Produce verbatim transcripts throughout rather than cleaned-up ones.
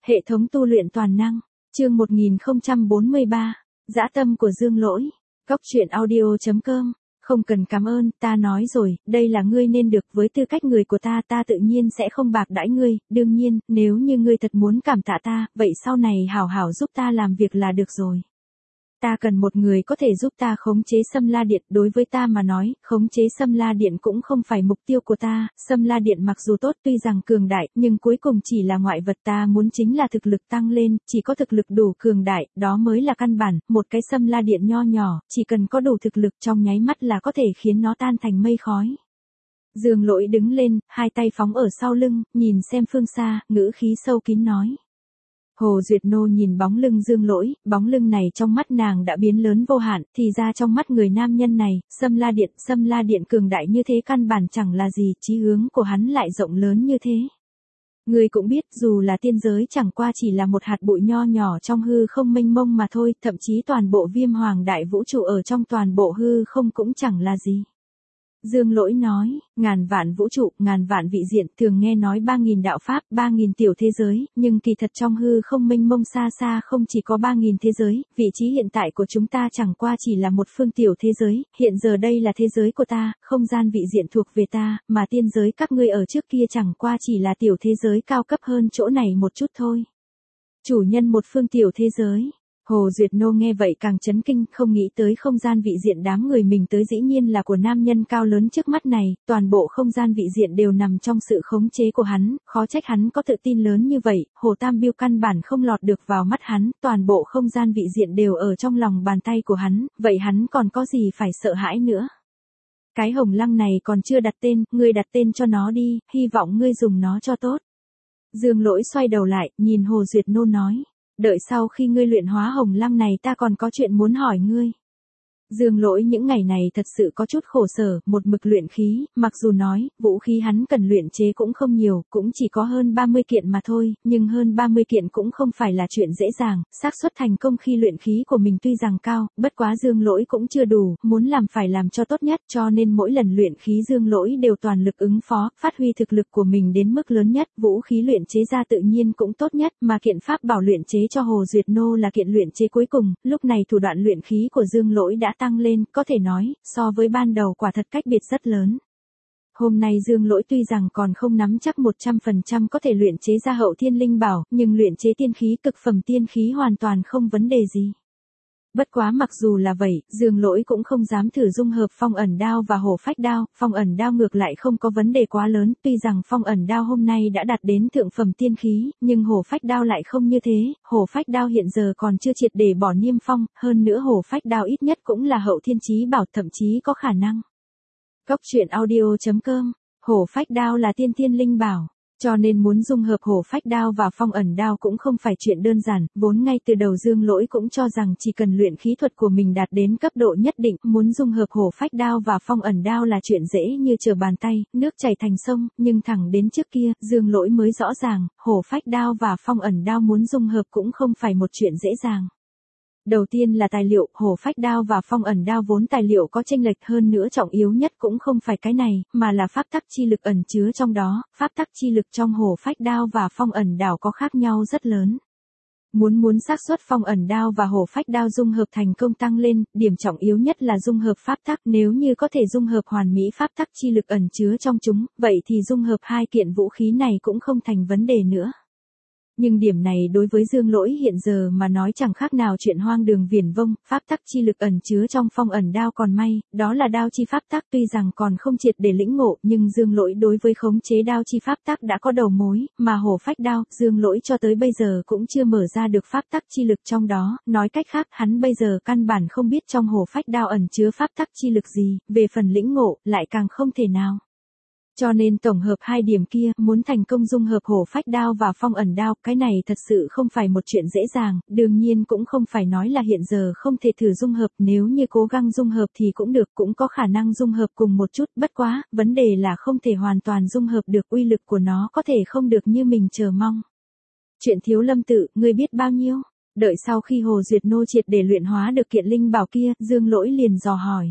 Hệ thống tu luyện toàn năng, chương một nghìn không trăm bốn mươi ba, dã tâm của Dương Lỗi, Cóc truyện audio chấm com, không cần cảm ơn, ta nói rồi, đây là ngươi nên được, với tư cách người của ta, ta tự nhiên sẽ không bạc đãi ngươi, đương nhiên, nếu như ngươi thật muốn cảm tạ ta, vậy sau này hảo hảo giúp ta làm việc là được rồi. Ta cần một người có thể giúp ta khống chế Xâm La Điện, đối với ta mà nói, khống chế Xâm La Điện cũng không phải mục tiêu của ta, Xâm La Điện mặc dù tốt tuy rằng cường đại, nhưng cuối cùng chỉ là ngoại vật, ta muốn chính là thực lực tăng lên, chỉ có thực lực đủ cường đại, đó mới là căn bản, một cái Xâm La Điện nho nhỏ, chỉ cần có đủ thực lực trong nháy mắt là có thể khiến nó tan thành mây khói. Dương Lỗi đứng lên, hai tay phóng ở sau lưng, nhìn xem phương xa, ngữ khí sâu kín nói. Hồ Duyệt Nô nhìn bóng lưng Dương Lỗi, bóng lưng này trong mắt nàng đã biến lớn vô hạn, thì ra trong mắt người nam nhân này, Xâm La Điện, Xâm La Điện cường đại như thế căn bản chẳng là gì, chí hướng của hắn lại rộng lớn như thế. Ngươi cũng biết, dù là tiên giới chẳng qua chỉ là một hạt bụi nho nhỏ trong hư không mênh mông mà thôi, thậm chí toàn bộ Viêm Hoàng đại vũ trụ ở trong toàn bộ hư không cũng chẳng là gì. Dương Lỗi nói, ngàn vạn vũ trụ, ngàn vạn vị diện, thường nghe nói ba nghìn đạo pháp, ba nghìn tiểu thế giới, nhưng kỳ thật trong hư không mênh mông xa xa không chỉ có ba nghìn thế giới, vị trí hiện tại của chúng ta chẳng qua chỉ là một phương tiểu thế giới, hiện giờ đây là thế giới của ta, không gian vị diện thuộc về ta, mà tiên giới các ngươi ở trước kia chẳng qua chỉ là tiểu thế giới cao cấp hơn chỗ này một chút thôi. Chủ nhân một phương tiểu thế giới. Hồ Duyệt Nô nghe vậy càng chấn kinh, không nghĩ tới không gian vị diện đám người mình tới dĩ nhiên là của nam nhân cao lớn trước mắt này, toàn bộ không gian vị diện đều nằm trong sự khống chế của hắn, khó trách hắn có tự tin lớn như vậy, Hồ Tam Biêu căn bản không lọt được vào mắt hắn, toàn bộ không gian vị diện đều ở trong lòng bàn tay của hắn, vậy hắn còn có gì phải sợ hãi nữa. Cái hồng lăng này còn chưa đặt tên, ngươi đặt tên cho nó đi, hy vọng ngươi dùng nó cho tốt. Dương Lỗi xoay đầu lại, nhìn Hồ Duyệt Nô nói. Đợi sau khi ngươi luyện hóa hồng lăng này ta còn có chuyện muốn hỏi ngươi. Dương Lỗi những ngày này thật sự có chút khổ sở, một mực luyện khí, mặc dù nói, vũ khí hắn cần luyện chế cũng không nhiều, cũng chỉ có hơn ba mươi kiện mà thôi, nhưng hơn ba mươi kiện cũng không phải là chuyện dễ dàng, xác suất thành công khi luyện khí của mình tuy rằng cao, bất quá Dương Lỗi cũng chưa đủ, muốn làm phải làm cho tốt nhất, cho nên mỗi lần luyện khí Dương Lỗi đều toàn lực ứng phó, phát huy thực lực của mình đến mức lớn nhất, vũ khí luyện chế ra tự nhiên cũng tốt nhất, mà kiện pháp bảo luyện chế cho Hồ Duyệt Nô là kiện luyện chế cuối cùng, lúc này thủ đoạn luyện khí của Dương Lỗi đã tăng lên, có thể nói, so với ban đầu quả thật cách biệt rất lớn. Hôm nay Dương Lỗi tuy rằng còn không nắm chắc một trăm phần trăm có thể luyện chế ra hậu thiên linh bảo, nhưng luyện chế tiên khí cực phẩm tiên khí hoàn toàn không vấn đề gì. Bất quá mặc dù là vậy, Dương Lỗi cũng không dám thử dung hợp phong ẩn đao và hổ phách đao, phong ẩn đao ngược lại không có vấn đề quá lớn, tuy rằng phong ẩn đao hôm nay đã đạt đến thượng phẩm tiên khí, nhưng hổ phách đao lại không như thế, hổ phách đao hiện giờ còn chưa triệt để bỏ niêm phong, hơn nữa hổ phách đao ít nhất cũng là hậu thiên chí bảo, thậm chí có khả năng. Cóc truyện audio chấm com, hổ phách đao là tiên thiên linh bảo. Cho nên muốn dung hợp hổ phách đao và phong ẩn đao cũng không phải chuyện đơn giản, vốn ngay từ đầu Dương Lỗi cũng cho rằng chỉ cần luyện khí thuật của mình đạt đến cấp độ nhất định, muốn dung hợp hổ phách đao và phong ẩn đao là chuyện dễ như trở bàn tay, nước chảy thành sông, nhưng thẳng đến trước kia, Dương Lỗi mới rõ ràng, hổ phách đao và phong ẩn đao muốn dung hợp cũng không phải một chuyện dễ dàng. Đầu tiên là tài liệu, hổ phách đao và phong ẩn đao vốn tài liệu có chênh lệch, hơn nữa trọng yếu nhất cũng không phải cái này, mà là pháp tắc chi lực ẩn chứa trong đó, pháp tắc chi lực trong hổ phách đao và phong ẩn đao có khác nhau rất lớn. Muốn muốn xác suất phong ẩn đao và hổ phách đao dung hợp thành công tăng lên, điểm trọng yếu nhất là dung hợp pháp tắc, nếu như có thể dung hợp hoàn mỹ pháp tắc chi lực ẩn chứa trong chúng, vậy thì dung hợp hai kiện vũ khí này cũng không thành vấn đề nữa. Nhưng điểm này đối với Dương Lỗi hiện giờ mà nói chẳng khác nào chuyện hoang đường viển vông, pháp tắc chi lực ẩn chứa trong phong ẩn đao còn may, đó là đao chi pháp tắc tuy rằng còn không triệt để lĩnh ngộ, nhưng Dương Lỗi đối với khống chế đao chi pháp tắc đã có đầu mối, mà hổ phách đao, Dương Lỗi cho tới bây giờ cũng chưa mở ra được pháp tắc chi lực trong đó, nói cách khác hắn bây giờ căn bản không biết trong hổ phách đao ẩn chứa pháp tắc chi lực gì, về phần lĩnh ngộ, lại càng không thể nào. Cho nên tổng hợp hai điểm kia, muốn thành công dung hợp hổ phách đao và phong ẩn đao, cái này thật sự không phải một chuyện dễ dàng, đương nhiên cũng không phải nói là hiện giờ không thể thử dung hợp, nếu như cố gắng dung hợp thì cũng được, cũng có khả năng dung hợp cùng một chút, bất quá, vấn đề là không thể hoàn toàn dung hợp được, uy lực của nó có thể không được như mình chờ mong. Chuyện Thiếu Lâm Tự, ngươi biết bao nhiêu? Đợi sau khi Hồ Duyệt Nô triệt để luyện hóa được kiện linh bảo kia, Dương Lỗi liền dò hỏi.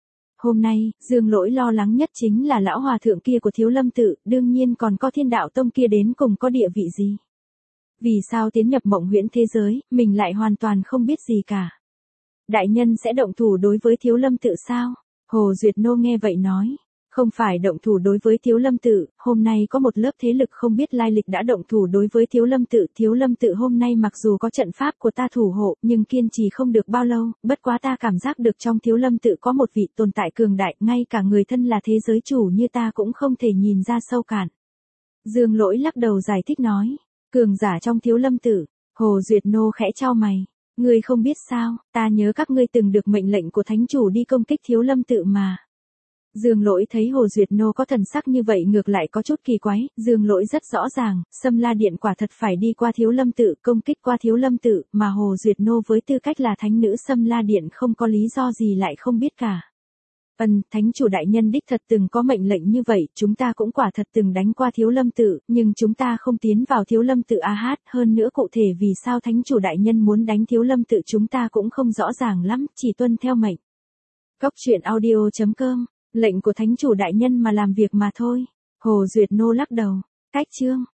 Hôm nay, Dương Lỗi lo lắng nhất chính là lão hòa thượng kia của Thiếu Lâm Tự, đương nhiên còn có Thiên Đạo Tông kia đến cùng có địa vị gì. Vì sao tiến nhập mộng huyễn thế giới, mình lại hoàn toàn không biết gì cả. Đại nhân sẽ động thủ đối với Thiếu Lâm Tự sao? Hồ Duyệt Nô nghe vậy nói. Không phải động thủ đối với Thiếu Lâm Tự, hôm nay có một lớp thế lực không biết lai lịch đã động thủ đối với Thiếu Lâm Tự. Thiếu Lâm Tự hôm nay mặc dù có trận pháp của ta thủ hộ, nhưng kiên trì không được bao lâu, bất quá ta cảm giác được trong Thiếu Lâm Tự có một vị tồn tại cường đại, ngay cả người thân là thế giới chủ như ta cũng không thể nhìn ra sâu cạn. Dương Lỗi lắc đầu giải thích nói, cường giả trong Thiếu Lâm Tự. Hồ Duyệt Nô khẽ chau mày. Ngươi không biết sao, ta nhớ các ngươi từng được mệnh lệnh của thánh chủ đi công kích Thiếu Lâm Tự mà. Dương Lỗi thấy Hồ Duyệt Nô có thần sắc như vậy ngược lại có chút kỳ quái, Dương Lỗi rất rõ ràng, Sâm La Điện quả thật phải đi qua Thiếu Lâm Tự, công kích qua Thiếu Lâm Tự, mà Hồ Duyệt Nô với tư cách là thánh nữ Sâm La Điện không có lý do gì lại không biết cả. Ân, thánh chủ đại nhân đích thật từng có mệnh lệnh như vậy, chúng ta cũng quả thật từng đánh qua Thiếu Lâm Tự, nhưng chúng ta không tiến vào Thiếu Lâm Tự a hát, hơn nữa cụ thể vì sao thánh chủ đại nhân muốn đánh Thiếu Lâm Tự chúng ta cũng không rõ ràng lắm, chỉ tuân theo mệnh. Cốc truyện audio chấm com, lệnh của thánh chủ đại nhân mà làm việc mà thôi. Hồ Duyệt Nô lắc đầu. Cách chương